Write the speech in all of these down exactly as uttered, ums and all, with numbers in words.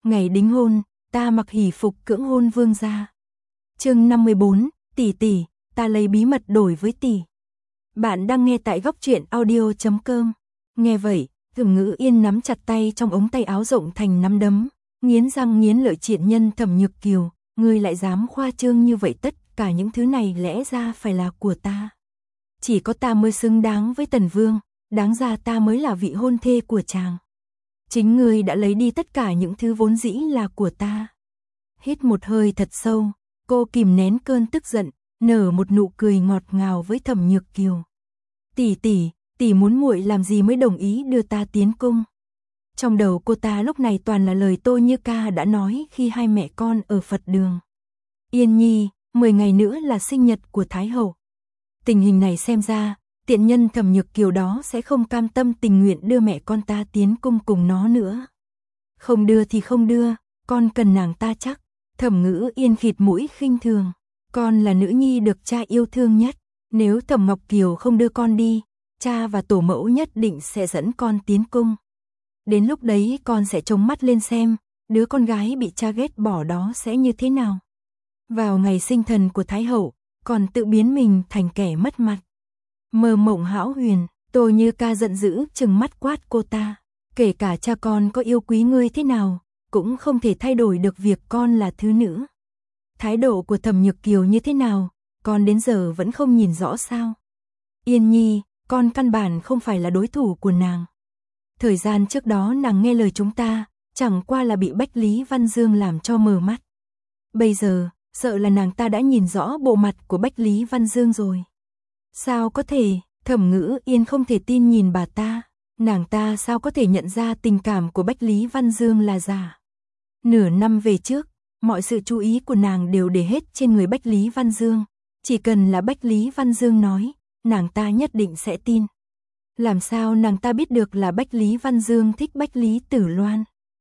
Ngày đính hôn, ta mặc hỷ phục cưỡng hôn vương gia. Chương năm mươi bốn, tỷ tỷ, ta lấy bí mật đổi với tỷ. Bạn đang nghe tại góc truyện audio chấm com. Nghe vậy, Thẩm Ngữ Yên nắm chặt tay trong ống tay áo rộng thành nắm đấm, nghiến răng nghiến lợi triện nhân Thẩm Nhược Kiều, ngươi lại dám khoa trương như vậy, tất cả những thứ này lẽ ra phải là của ta. Chỉ có ta mới xứng đáng với Tần Vương, đáng ra ta mới là vị hôn thê của chàng. Chính ngươi đã lấy đi tất cả những thứ vốn dĩ là của ta. Hít một hơi thật sâu, cô kìm nén cơn tức giận, nở một nụ cười ngọt ngào với Thẩm Nhược Kiều. Tỷ tỷ, tỷ muốn muội làm gì mới đồng ý đưa ta tiến cung? Trong đầu cô ta lúc này toàn là lời Tô Như Ca đã nói khi hai mẹ con ở Phật đường. Yên Nhi, mười ngày nữa là sinh nhật của Thái Hậu. Tình hình này xem ra, tiện nhân Thẩm Nhược Kiều đó sẽ không cam tâm tình nguyện đưa mẹ con ta tiến cung cùng nó nữa. Không đưa thì không đưa, con cần nàng ta chắc. Thẩm Ngữ Yên khịt mũi khinh thường. Con là nữ nhi được cha yêu thương nhất. Nếu Thẩm Ngọc Kiều không đưa con đi, cha và tổ mẫu nhất định sẽ dẫn con tiến cung. Đến lúc đấy con sẽ trông mắt lên xem, đứa con gái bị cha ghét bỏ đó sẽ như thế nào. Vào ngày sinh thần của Thái Hậu, còn tự biến mình thành kẻ mất mặt. Mơ mộng hão huyền, Tô Như Ca giận dữ trừng mắt quát cô ta. Kể cả cha con có yêu quý ngươi thế nào, cũng không thể thay đổi được việc con là thứ nữ. Thái độ của Thẩm Nhược Kiều như thế nào, con đến giờ vẫn không nhìn rõ sao? Yên Nhi, con căn bản không phải là đối thủ của nàng. Thời gian trước đó nàng nghe lời chúng ta, chẳng qua là bị Bách Lý Văn Dương làm cho mờ mắt. Bây giờ, sợ là nàng ta đã nhìn rõ bộ mặt của Bách Lý Văn Dương rồi. Sao có thể? Thẩm Ngữ Yên không thể tin nhìn bà ta. Nàng ta sao có thể nhận ra tình cảm của Bách Lý Văn Dương là giả? Nửa năm về trước, mọi sự chú ý của nàng đều để hết trên người Bách Lý Văn Dương. Chỉ cần là Bách Lý Văn Dương nói, nàng ta nhất định sẽ tin. Làm sao nàng ta biết được là Bách Lý Văn Dương thích Bách Lý Tử Loan?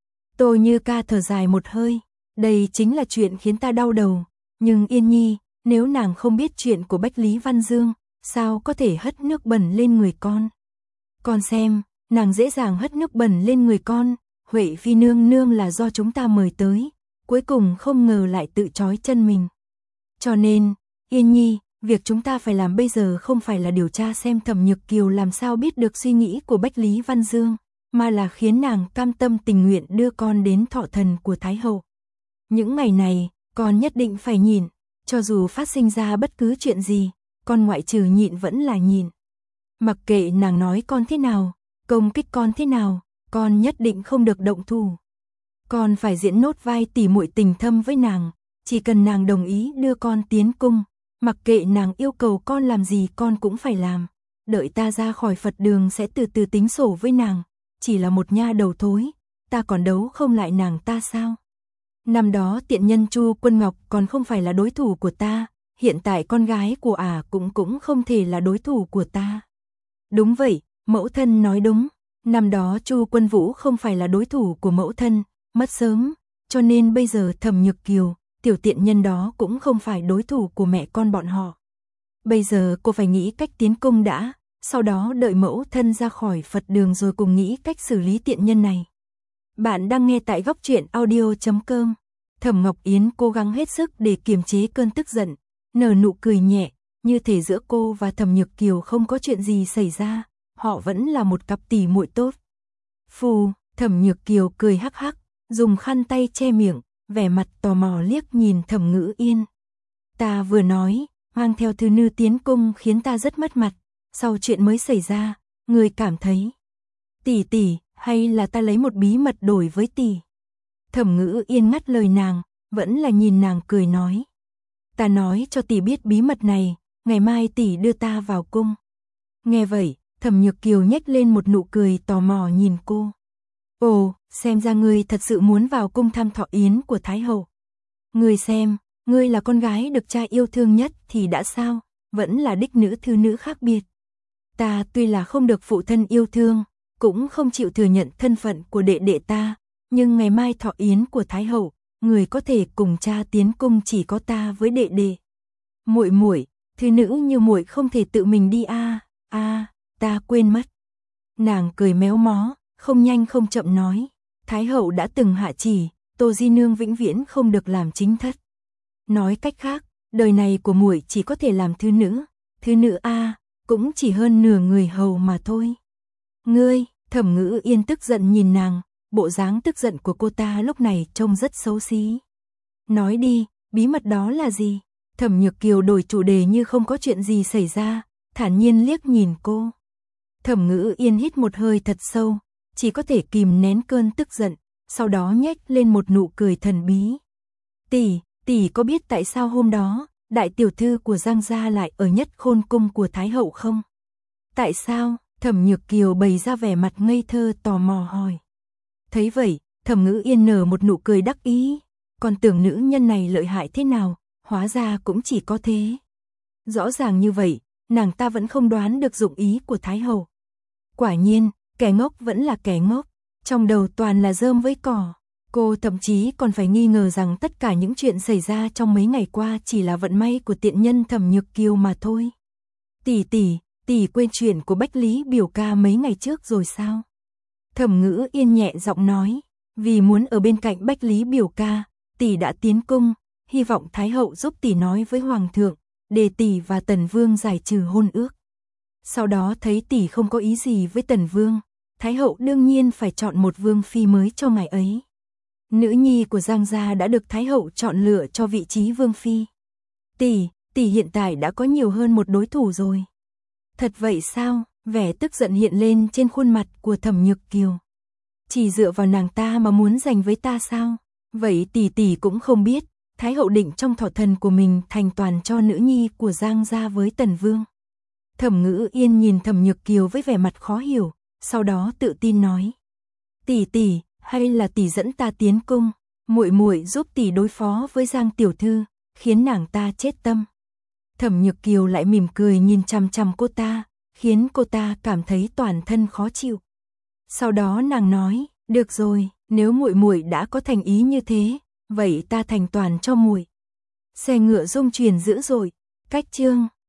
Tô Như Ca thở dài một hơi. Đây chính là chuyện khiến ta đau đầu. Nhưng Yên Nhi, nếu nàng không biết chuyện của Bách Lý Văn Dương, sao có thể hất nước bẩn lên người con? Con xem, nàng dễ dàng hất nước bẩn lên người con. Huệ Phi nương nương là do chúng ta mời tới, cuối cùng không ngờ lại tự trói chân mình. Cho nên, Yên Nhi, việc chúng ta phải làm bây giờ không phải là điều tra xem Thẩm Nhược Kiều làm sao biết được suy nghĩ của Bách Lý Văn Dương, mà là khiến nàng cam tâm tình nguyện đưa con đến thọ thần của Thái Hậu. Những ngày này, con nhất định phải nhịn, cho dù phát sinh ra bất cứ chuyện gì, con ngoại trừ nhịn vẫn là nhịn. Mặc kệ nàng nói con thế nào, công kích con thế nào, con nhất định không được động thủ. Con phải diễn nốt vai tỉ muội tình thâm với nàng, chỉ cần nàng đồng ý đưa con tiến cung, mặc kệ nàng yêu cầu con làm gì con cũng phải làm. Đợi ta ra khỏi Phật đường sẽ từ từ tính sổ với nàng, chỉ là một nha đầu thối, ta còn đấu không lại nàng ta sao? Năm đó tiện nhân Chu Quân Ngọc còn không phải là đối thủ của ta, hiện tại con gái của ả à cũng cũng không thể là đối thủ của ta. Đúng vậy, mẫu thân nói đúng, năm đó Chu Quân Vũ không phải là đối thủ của mẫu thân, mất sớm, cho nên bây giờ Thẩm Nhược Kiều, tiểu tiện nhân đó cũng không phải đối thủ của mẹ con bọn họ. Bây giờ cô phải nghĩ cách tiến cung đã, sau đó đợi mẫu thân ra khỏi Phật đường rồi cùng nghĩ cách xử lý tiện nhân này. Bạn đang nghe tại góc truyện audio chấm com. Thẩm Ngọc Yến cố gắng hết sức để kiềm chế cơn tức giận, nở nụ cười nhẹ, như thể giữa cô và Thẩm Nhược Kiều không có chuyện gì xảy ra, họ vẫn là một cặp tỷ muội tốt. Phù, Thẩm Nhược Kiều cười hắc hắc, dùng khăn tay che miệng, vẻ mặt tò mò liếc nhìn Thẩm Ngữ Yên. Ta vừa nói, mang theo thư nữ tiến cung khiến ta rất mất mặt, sau chuyện mới xảy ra, người cảm thấy tỷ tỷ, hay là ta lấy một bí mật đổi với tỷ? Thẩm Ngữ Yên ngắt lời nàng, vẫn là nhìn nàng cười nói. Ta nói cho tỷ biết bí mật này, ngày mai tỷ đưa ta vào cung. Nghe vậy, Thẩm Nhược Kiều nhếch lên một nụ cười tò mò nhìn cô. Ồ, xem ra ngươi thật sự muốn vào cung thăm thọ yến của Thái Hậu. Ngươi xem, ngươi là con gái được cha yêu thương nhất thì đã sao, vẫn là đích nữ thư nữ khác biệt. Ta tuy là không được phụ thân yêu thương, cũng không chịu thừa nhận thân phận của đệ đệ ta, nhưng ngày mai thọ yến của Thái Hậu, người có thể cùng cha tiến cung chỉ có ta với đệ đệ. Muội muội, thư nữ như muội không thể tự mình đi a, à, a, à, ta quên mất. Nàng cười méo mó, không nhanh không chậm nói, Thái Hậu đã từng hạ chỉ, Tô Di Nương vĩnh viễn không được làm chính thất. Nói cách khác, đời này của muội chỉ có thể làm thứ nữ, thứ nữ a, cũng chỉ hơn nửa người hầu mà thôi. Ngươi, Thẩm Ngữ Yên tức giận nhìn nàng, bộ dáng tức giận của cô ta lúc này trông rất xấu xí. Nói đi, bí mật đó là gì? Thẩm Nhược Kiều đổi chủ đề như không có chuyện gì xảy ra, thản nhiên liếc nhìn cô. Thẩm Ngữ Yên hít một hơi thật sâu, chỉ có thể kìm nén cơn tức giận, sau đó nhếch lên một nụ cười thần bí. Tỷ, tỷ có biết tại sao hôm đó, đại tiểu thư của Giang gia lại ở nhất khôn cung của Thái hậu không? Tại sao? Thẩm Nhược Kiều bày ra vẻ mặt ngây thơ tò mò hỏi. Thấy vậy, Thẩm Ngữ Yên nở một nụ cười đắc ý, còn tưởng nữ nhân này lợi hại thế nào, hóa ra cũng chỉ có thế. Rõ ràng như vậy, nàng ta vẫn không đoán được dụng ý của Thái hậu. Quả nhiên, kẻ ngốc vẫn là kẻ ngốc, trong đầu toàn là rơm với cỏ. Cô thậm chí còn phải nghi ngờ rằng tất cả những chuyện xảy ra trong mấy ngày qua chỉ là vận may của tiện nhân Thẩm Nhược Kiều mà thôi. Tỷ tỷ, tỷ quên chuyện của Bách Lý biểu ca mấy ngày trước rồi sao? Thẩm Ngữ Yên nhẹ giọng nói, vì muốn ở bên cạnh Bách Lý biểu ca, tỷ đã tiến cung, hy vọng Thái hậu giúp tỷ nói với Hoàng thượng, để tỷ và Tần Vương giải trừ hôn ước. Sau đó thấy tỷ không có ý gì với Tần Vương, Thái hậu đương nhiên phải chọn một vương phi mới cho ngài ấy. Nữ nhi của Giang gia đã được Thái hậu chọn lựa cho vị trí vương phi. Tỷ, tỷ hiện tại đã có nhiều hơn một đối thủ rồi. Thật vậy sao? Vẻ tức giận hiện lên trên khuôn mặt của Thẩm Nhược Kiều. Chỉ dựa vào nàng ta mà muốn giành với ta sao? Vậy tỷ tỷ cũng không biết, Thái hậu định trong thọ thần của mình thành toàn cho nữ nhi của Giang gia với Tần Vương. Thẩm Ngữ Yên nhìn Thẩm Nhược Kiều với vẻ mặt khó hiểu, sau đó tự tin nói: "Tỷ tỷ, hay là tỷ dẫn ta tiến cung, muội muội giúp tỷ đối phó với Giang tiểu thư, khiến nàng ta chết tâm." Thẩm Nhược Kiều lại mỉm cười nhìn chằm chằm cô ta, khiến cô ta cảm thấy toàn thân khó chịu. Sau đó nàng nói: "Được rồi, nếu muội muội đã có thành ý như thế, vậy ta thành toàn cho muội." Xe ngựa rung chuyển dữ dội, cách chương